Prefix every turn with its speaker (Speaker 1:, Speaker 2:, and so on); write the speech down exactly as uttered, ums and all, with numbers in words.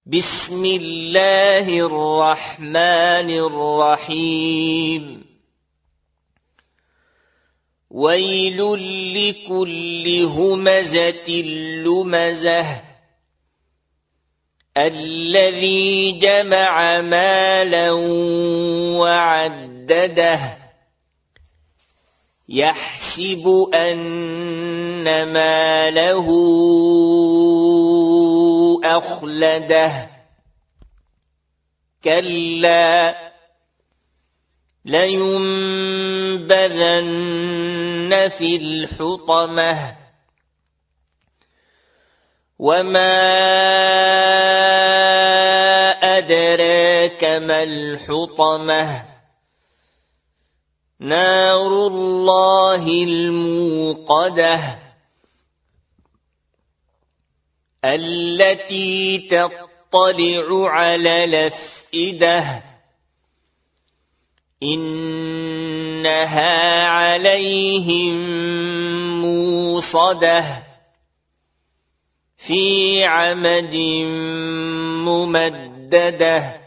Speaker 1: بسم الله الرحمن الرحيم ويل لكل همزة لمزة الذي جمع مالا وعدده يحسب أن ماله أخلده كلا لينبذن في الحطمة وما أدراك ما الحطمة نار الله الموقدة التي تطلع على الأفئدة إنها عليهم موصدة في عمد ممددة